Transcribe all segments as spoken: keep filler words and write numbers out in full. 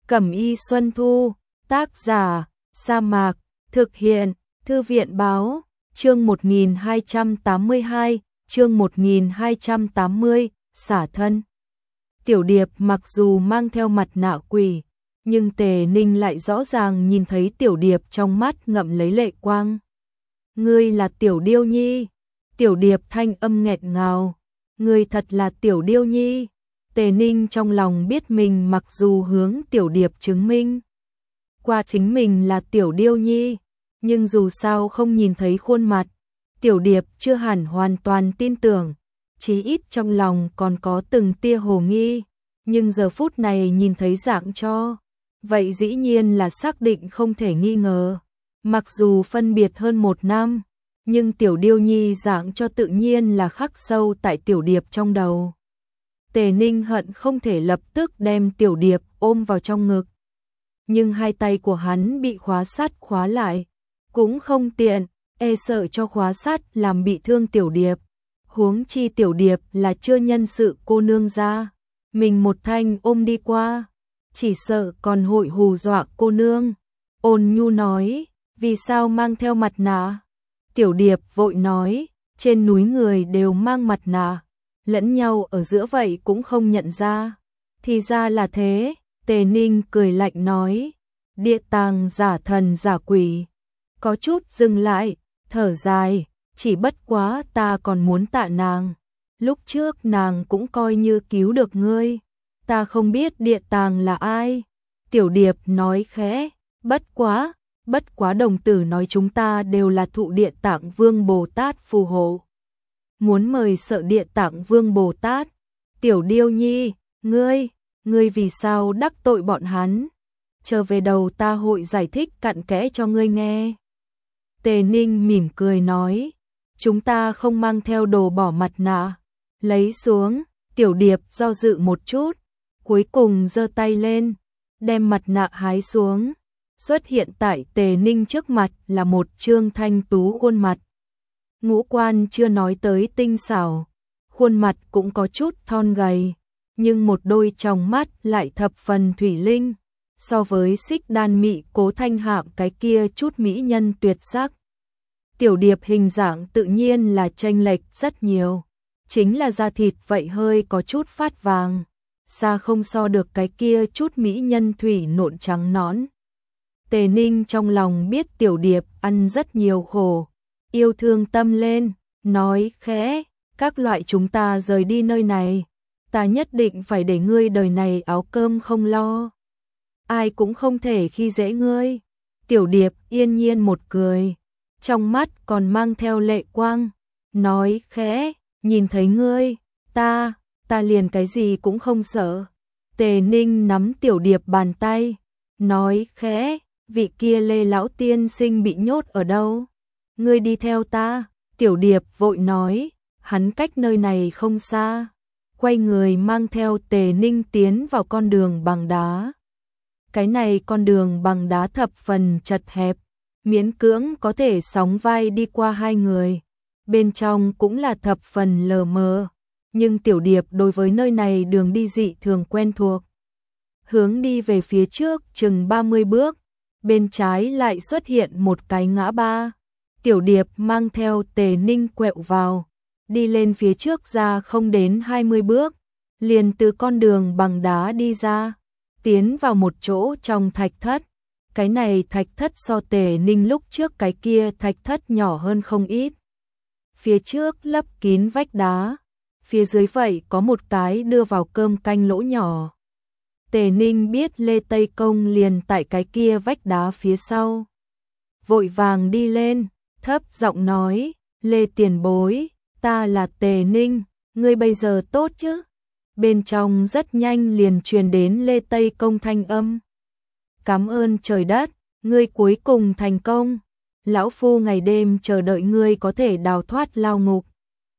Cẩm y Xuân Thu, tác giả, Sa Mạc, thực hiện, Thư viện báo, chương một nghìn hai trăm tám mươi hai, chương một nghìn hai trăm tám mươi, xả thân. Tiểu Điệp mặc dù mang theo mặt nạ quỷ, nhưng Tề Ninh lại rõ ràng nhìn thấy Tiểu Điệp trong mắt ngậm lấy lệ quang. Ngươi là Tiểu Điêu Nhi. Tiểu Điệp thanh âm nghẹt ngào. Ngươi thật là Tiểu Điêu Nhi. Tề Ninh trong lòng biết mình mặc dù hướng Tiểu Điệp chứng minh qua chính mình là Tiểu Điêu Nhi, nhưng dù sao không nhìn thấy khuôn mặt, Tiểu Điệp chưa hẳn hoàn toàn tin tưởng, chí ít trong lòng còn có từng tia hồ nghi, nhưng giờ phút này nhìn thấy dạng cho, vậy dĩ nhiên là xác định không thể nghi ngờ. Mặc dù phân biệt hơn một năm, nhưng Tiểu Điêu Nhi dạng cho tự nhiên là khắc sâu tại Tiểu Điệp trong đầu. Tề Ninh hận không thể lập tức đem Tiểu Điệp ôm vào trong ngực. Nhưng hai tay của hắn bị khóa sắt khóa lại, cũng không tiện, e sợ cho khóa sắt làm bị thương Tiểu Điệp. Huống chi Tiểu Điệp là chưa nhân sự cô nương ra, mình một thanh ôm đi qua, chỉ sợ còn hội hù dọa cô nương. Ôn Nhu nói, vì sao mang theo mặt nạ? Tiểu Điệp vội nói, trên núi người đều mang mặt nạ, lẫn nhau ở giữa vậy cũng không nhận ra. Thì ra là thế, Tề Ninh cười lạnh nói, địa tàng giả thần giả quỷ. Có chút dừng lại, thở dài, chỉ bất quá ta còn muốn tạ nàng. Lúc trước nàng cũng coi như cứu được ngươi, ta không biết địa tàng là ai. Tiểu Điệp nói khẽ, bất quá, bất quá đồng tử nói chúng ta đều là thụ Địa Tạng Vương Bồ Tát phù hộ. Muốn mời sợ Địa Tạng Vương Bồ Tát. Tiểu Điêu Nhi, ngươi, ngươi vì sao đắc tội bọn hắn? Trở về đầu ta hội giải thích cặn kẽ cho ngươi nghe. Tề Ninh mỉm cười nói, chúng ta không mang theo đồ bỏ mặt nạ. Lấy xuống. Tiểu Điệp do dự một chút, cuối cùng giơ tay lên, đem mặt nạ hái xuống. Xuất hiện tại Tề Ninh trước mặt là một trương thanh tú khuôn mặt. Ngũ quan chưa nói tới tinh xảo, khuôn mặt cũng có chút thon gầy, nhưng một đôi tròng mắt lại thập phần thủy linh, so với Xích Đan Mị Cố Thanh Hạm cái kia chút mỹ nhân tuyệt sắc. Tiểu Điệp hình dạng tự nhiên là chênh lệch rất nhiều, chính là da thịt vậy hơi có chút phát vàng, xa không so được cái kia chút mỹ nhân thủy nộn trắng nõn. Tề Ninh trong lòng biết Tiểu Điệp ăn rất nhiều khổ, yêu thương tâm lên, nói khẽ, các loại chúng ta rời đi nơi này, ta nhất định phải để ngươi đời này áo cơm không lo, ai cũng không thể khi dễ ngươi. Tiểu Điệp yên nhiên một cười, trong mắt còn mang theo lệ quang, nói khẽ, nhìn thấy ngươi, ta, ta liền cái gì cũng không sợ. Tề Ninh nắm Tiểu Điệp bàn tay, nói khẽ, vị kia Lê lão tiên sinh bị nhốt ở đâu? Ngươi đi theo ta. Tiểu Điệp vội nói, hắn cách nơi này không xa. Quay người mang theo Tề Ninh tiến vào con đường bằng đá. Cái này con đường bằng đá thập phần chật hẹp, miễn cưỡng có thể sóng vai đi qua hai người. Bên trong cũng là thập phần lờ mờ, nhưng Tiểu Điệp đối với nơi này đường đi dị thường quen thuộc. Hướng đi về phía trước chừng ba mươi bước, bên trái lại xuất hiện một cái ngã ba. Tiểu Điệp mang theo Tề Ninh quẹo vào, đi lên phía trước ra không đến hai mươi bước, liền từ con đường bằng đá đi ra, tiến vào một chỗ trong thạch thất. Cái này thạch thất so Tề Ninh lúc trước cái kia thạch thất nhỏ hơn không ít. Phía trước lấp kín vách đá, phía dưới vậy có một cái đưa vào cơm canh lỗ nhỏ. Tề Ninh biết Lê Tây Công liền tại cái kia vách đá phía sau. Vội vàng đi lên, thấp giọng nói, Lê tiền bối, ta là Tề Ninh, ngươi bây giờ tốt chứ? Bên trong rất nhanh liền truyền đến Lê Tây Công thanh âm. Cảm ơn trời đất, ngươi cuối cùng thành công. Lão phu ngày đêm chờ đợi ngươi có thể đào thoát lao ngục.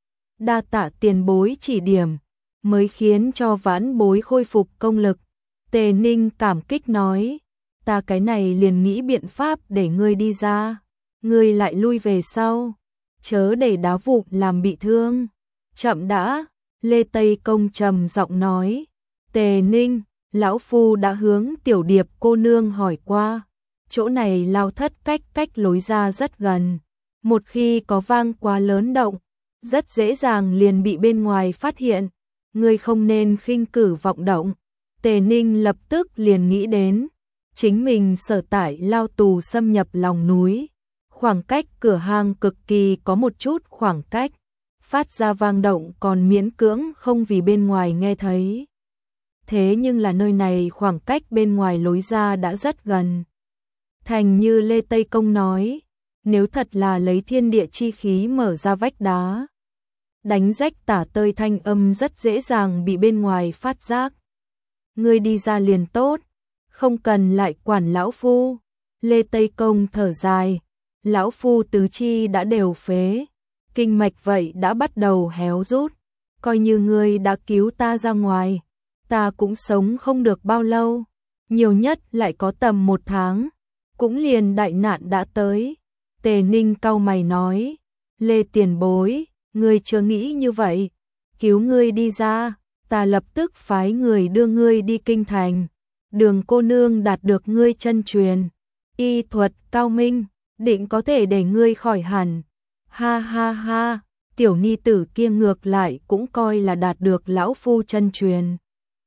Đa tạ tiền bối chỉ điểm, mới khiến cho vãn bối khôi phục công lực. Tề Ninh cảm kích nói, ta cái này liền nghĩ biện pháp để ngươi đi ra, ngươi lại lui về sau, chớ để đá vụn làm bị thương. Chậm đã, Lê Tây Công trầm giọng nói, Tề Ninh, lão phu đã hướng Tiểu Điệp cô nương hỏi qua, chỗ này lao thất cách cách lối ra rất gần, một khi có vang quá lớn động, rất dễ dàng liền bị bên ngoài phát hiện, ngươi không nên khinh cử vọng động. Tề Ninh lập tức liền nghĩ đến, chính mình sở tại lao tù xâm nhập lòng núi, khoảng cách cửa hang cực kỳ có một chút khoảng cách, phát ra vang động còn miễn cưỡng không vì bên ngoài nghe thấy. Thế nhưng là nơi này khoảng cách bên ngoài lối ra đã rất gần. Thành như Lê Tây Công nói, nếu thật là lấy thiên địa chi khí mở ra vách đá, đánh rách tả tơi thanh âm rất dễ dàng bị bên ngoài phát giác. Ngươi đi ra liền tốt, không cần lại quản lão phu. Lê Tây Công thở dài, lão phu tứ chi đã đều phế, kinh mạch vậy đã bắt đầu héo rút, coi như ngươi đã cứu ta ra ngoài, ta cũng sống không được bao lâu, nhiều nhất lại có tầm một tháng, cũng liền đại nạn đã tới. Tề Ninh cau mày nói, Lê tiền bối, ngươi chưa nghĩ như vậy, cứu ngươi đi ra, ta lập tức phái người đưa ngươi đi kinh thành, Đường cô nương đạt được ngươi chân truyền, y thuật cao minh, định có thể để ngươi khỏi hẳn. Ha ha ha, tiểu ni tử kia ngược lại cũng coi là đạt được lão phu chân truyền.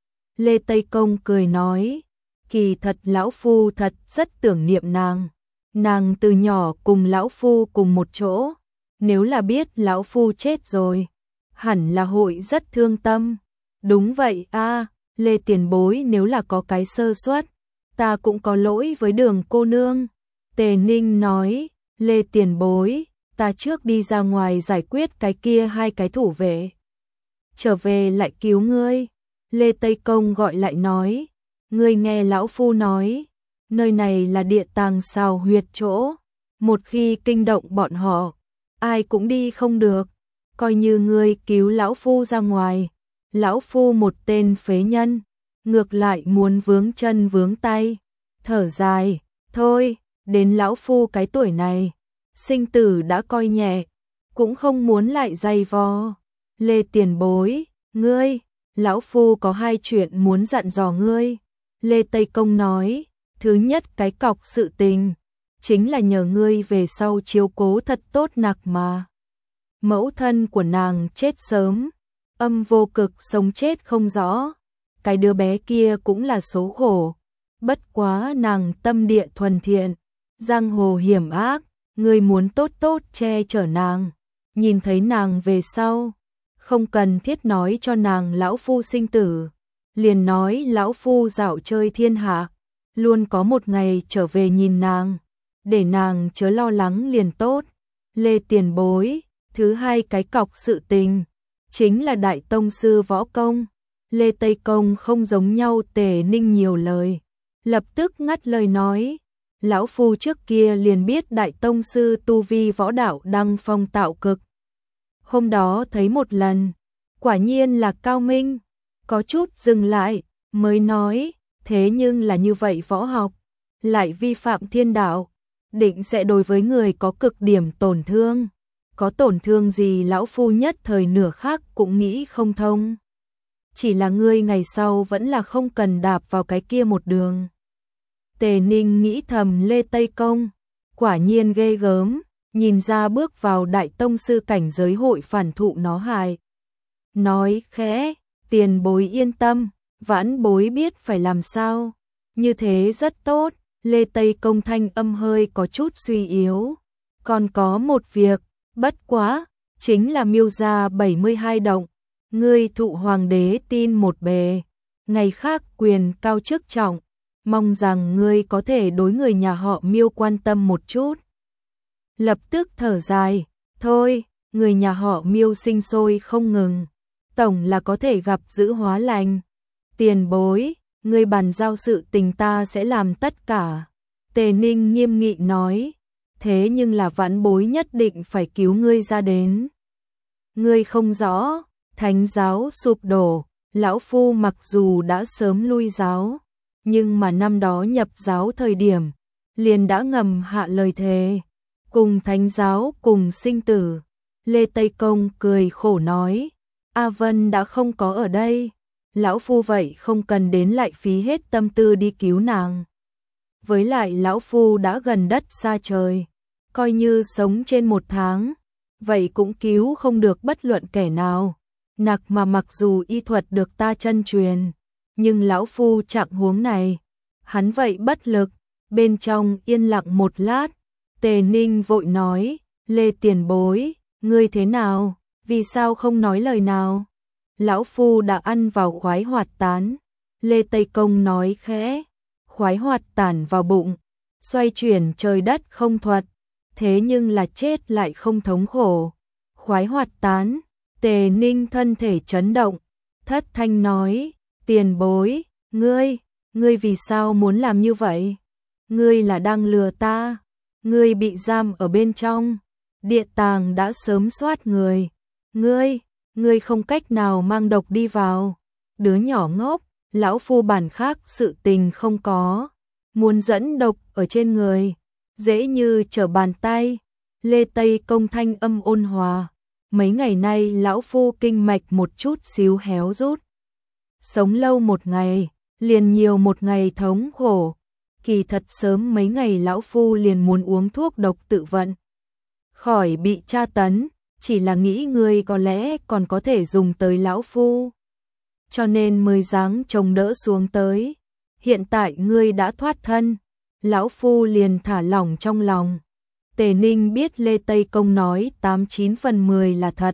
Lê Tây Công cười nói, kỳ thật lão phu thật rất tưởng niệm nàng, nàng từ nhỏ cùng lão phu cùng một chỗ, nếu là biết lão phu chết rồi, hẳn là hội rất thương tâm. Đúng vậy a, Lê tiền bối, nếu là có cái sơ suất, ta cũng có lỗi với Đường cô nương. Tề Ninh nói, Lê tiền bối, ta trước đi ra ngoài giải quyết cái kia hai cái thủ vệ, trở về lại cứu ngươi. Lê Tây Công gọi lại nói, ngươi nghe lão phu nói, nơi này là địa tàng xào huyệt chỗ, một khi kinh động bọn họ, ai cũng đi không được, coi như ngươi cứu lão phu ra ngoài, lão phu một tên phế nhân, ngược lại muốn vướng chân vướng tay. Thở dài, thôi, đến lão phu cái tuổi này, sinh tử đã coi nhẹ, cũng không muốn lại dày vò. Lê tiền bối, ngươi, lão phu có hai chuyện muốn dặn dò ngươi. Lê Tây Công nói, thứ nhất cái cọc sự tình, chính là nhờ ngươi về sau chiếu cố thật tốt Nặc Mà. Mẫu thân của nàng chết sớm, âm vô cực sống chết không rõ, cái đứa bé kia cũng là số khổ, bất quá nàng tâm địa thuần thiện, giang hồ hiểm ác, ngươi muốn tốt tốt che chở nàng, nhìn thấy nàng về sau, không cần thiết nói cho nàng lão phu sinh tử, liền nói lão phu dạo chơi thiên hạ, luôn có một ngày trở về nhìn nàng, để nàng chớ lo lắng liền tốt. Lê tiền bối, thứ hai cái cọc sự tình, chính là đại tông sư võ công. Lê Tây Công không giống nhau. Tề Ninh nhiều lời, lập tức ngắt lời nói, lão phu trước kia liền biết đại tông sư tu vi võ đạo đăng phong tạo cực. Hôm đó thấy một lần, quả nhiên là cao minh, có chút dừng lại, mới nói, thế nhưng là như vậy võ học, lại vi phạm thiên đạo, định sẽ đối với người có cực điểm tổn thương. Có tổn thương gì lão phu nhất thời nửa khắc cũng nghĩ không thông. Chỉ là ngươi ngày sau vẫn là không cần đạp vào cái kia một đường. Tề Ninh nghĩ thầm, Lê Tây Công, quả nhiên ghê gớm, nhìn ra bước vào đại tông sư cảnh giới hội phản thụ nó hại. Nói khẽ, tiền bối yên tâm, vãn bối biết phải làm sao, như thế rất tốt. Lê Tây Công thanh âm hơi có chút suy yếu, còn có một việc, bất quá, chính là miêu ra bảy mươi hai động, ngươi thụ hoàng đế tin một bề, ngày khác quyền cao chức trọng, mong rằng ngươi có thể đối người nhà họ Miêu quan tâm một chút. Lập tức thở dài, thôi, người nhà họ Miêu sinh sôi không ngừng, tổng là có thể gặp dữ hóa lành. Tiền bối, ngươi bàn giao sự tình ta sẽ làm tất cả. Tề Ninh nghiêm nghị nói, thế nhưng là vãn bối nhất định phải cứu ngươi ra đến. Ngươi không rõ, thánh giáo sụp đổ, lão phu mặc dù đã sớm lui giáo, nhưng mà năm đó nhập giáo thời điểm, liền đã ngầm hạ lời thề, cùng thánh giáo cùng sinh tử. Lê Tây Công cười khổ nói, A Vân đã không có ở đây, lão phu vậy không cần đến lại phí hết tâm tư đi cứu nàng. Với lại lão phu đã gần đất xa trời, coi như sống trên một tháng, vậy cũng cứu không được bất luận kẻ nào. Nặc mà mặc dù y thuật được ta chân truyền, nhưng lão phu trạng huống này, hắn vậy bất lực. Bên trong yên lặng một lát, Tề Ninh vội nói, Lê tiền bối, ngươi thế nào, vì sao không nói lời nào? Lão phu đã ăn vào khoái hoạt tán. Lê Tây Công nói khẽ, khoái hoạt tản vào bụng, xoay chuyển trời đất không thuật, thế nhưng là chết lại không thống khổ. Khoái hoạt tán, Tề Ninh thân thể chấn động, thất thanh nói, tiền bối, ngươi, ngươi vì sao muốn làm như vậy? Ngươi là đang lừa ta, ngươi bị giam ở bên trong, địa tàng đã sớm soát người, ngươi, ngươi không cách nào mang độc đi vào. Đứa nhỏ ngốc, lão phu bản khác sự tình không có, muốn dẫn độc ở trên người, dễ như trở bàn tay. Lê Tây Công thanh âm ôn hòa, mấy ngày nay lão phu kinh mạch một chút xíu héo rút, sống lâu một ngày, liền nhiều một ngày thống khổ. Kỳ thật sớm mấy ngày lão phu liền muốn uống thuốc độc tự vận, khỏi bị tra tấn, chỉ là nghĩ ngươi có lẽ còn có thể dùng tới lão phu, cho nên mới dáng trông đỡ xuống tới. Hiện tại ngươi đã thoát thân, lão phu liền thả lỏng trong lòng. Tề Ninh biết Lê Tây Công nói tám chín phần mười là thật,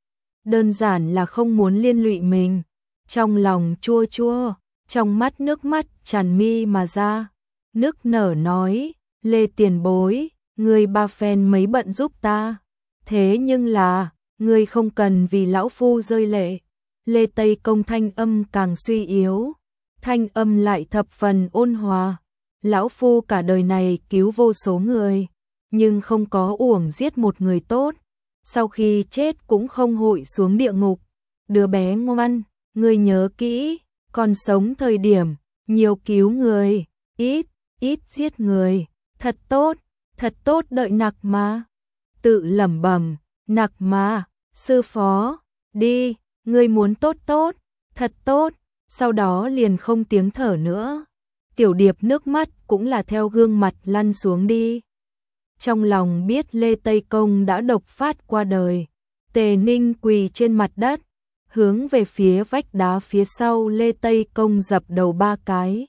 đơn giản là không muốn liên lụy mình, trong lòng chua chua, trong mắt nước mắt tràn mi mà ra. Nức nở nói, Lê tiền bối, ngươi ba phen mấy bận giúp ta, thế nhưng là, ngươi không cần vì lão phu rơi lệ. Lê Tây Công thanh âm càng suy yếu, thanh âm lại thập phần ôn hòa. Lão phu cả đời này cứu vô số người, nhưng không có uổng giết một người tốt, sau khi chết cũng không hội xuống địa ngục. Đứa bé ngoan, ngươi nhớ kỹ, còn sống thời điểm, nhiều cứu người, ít, ít giết người, thật tốt, thật tốt. Đợi Nặc mà tự lẩm bẩm, Nặc mà, sư phó, đi, ngươi muốn tốt tốt, thật tốt, sau đó liền không tiếng thở nữa. Tiểu Điệp nước mắt cũng là theo gương mặt lăn xuống đi. Trong lòng biết Lê Tây Công đã độc phát qua đời, Tề Ninh quỳ trên mặt đất, hướng về phía vách đá phía sau Lê Tây Công dập đầu ba cái.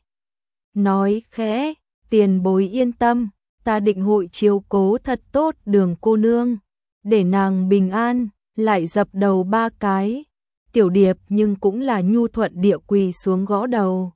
Nói khẽ, tiền bối yên tâm, ta định hội chiếu cố thật tốt Đường cô nương, để nàng bình an. Lại dập đầu ba cái. Tiểu Điệp nhưng cũng là nhu thuận địa quỳ xuống gõ đầu.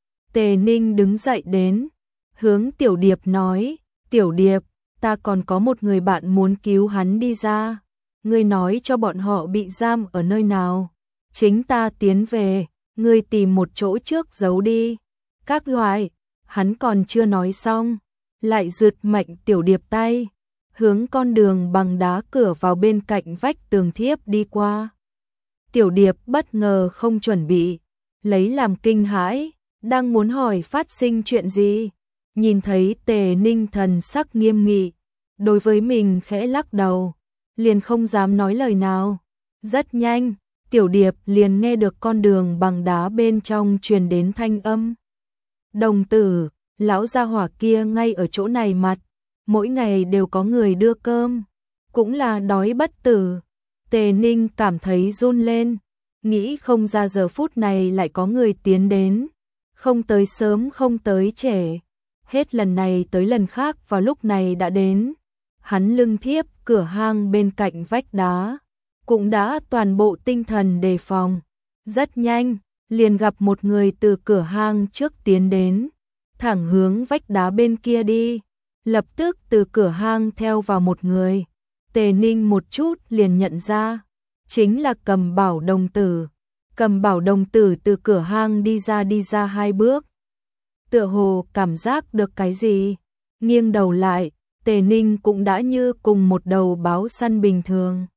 Tề Ninh đứng dậy đến, hướng Tiểu Điệp nói, Tiểu Điệp, ta còn có một người bạn muốn cứu hắn đi ra, ngươi nói cho bọn họ bị giam ở nơi nào, chính ta tiến về, ngươi tìm một chỗ trước giấu đi. Các loại, hắn còn chưa nói xong, lại giật mạnh Tiểu Điệp tay, hướng con đường bằng đá cửa vào bên cạnh vách tường thiếp đi qua. Tiểu Điệp bất ngờ không chuẩn bị, lấy làm kinh hãi, đang muốn hỏi phát sinh chuyện gì, nhìn thấy Tề Ninh thần sắc nghiêm nghị, đối với mình khẽ lắc đầu, liền không dám nói lời nào. Rất nhanh, Tiểu Điệp liền nghe được con đường bằng đá bên trong truyền đến thanh âm. Đồng tử, lão gia hỏa kia ngay ở chỗ này mặt, mỗi ngày đều có người đưa cơm, cũng là đói bất tử. Tề Ninh cảm thấy run lên, nghĩ không ra giờ phút này lại có người tiến đến, không tới sớm không tới trễ, hết lần này tới lần khác vào lúc này đã đến. Hắn lưng thiếp cửa hang bên cạnh vách đá, cũng đã toàn bộ tinh thần đề phòng. Rất nhanh, liền gặp một người từ cửa hang trước tiến đến, thẳng hướng vách đá bên kia đi, lập tức từ cửa hang theo vào một người. Tề Ninh một chút liền nhận ra, chính là Cầm Bảo đồng tử. Cầm Bảo đồng tử từ cửa hang đi ra đi ra hai bước, tựa hồ cảm giác được cái gì, nghiêng đầu lại, Tề Ninh cũng đã như cùng một đầu báo săn bình thường,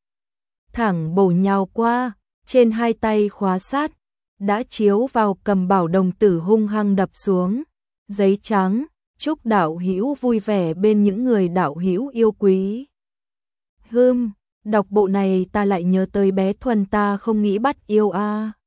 thẳng bổ nhào qua, trên hai tay khóa sát, đã chiếu vào Cầm Bảo đồng tử hung hăng đập xuống. Giấy trắng, chúc đạo hữu vui vẻ bên những người đạo hữu yêu quý. Hừm, đọc bộ này ta lại nhớ tới bé Thuần ta không nghĩ bắt yêu a. À.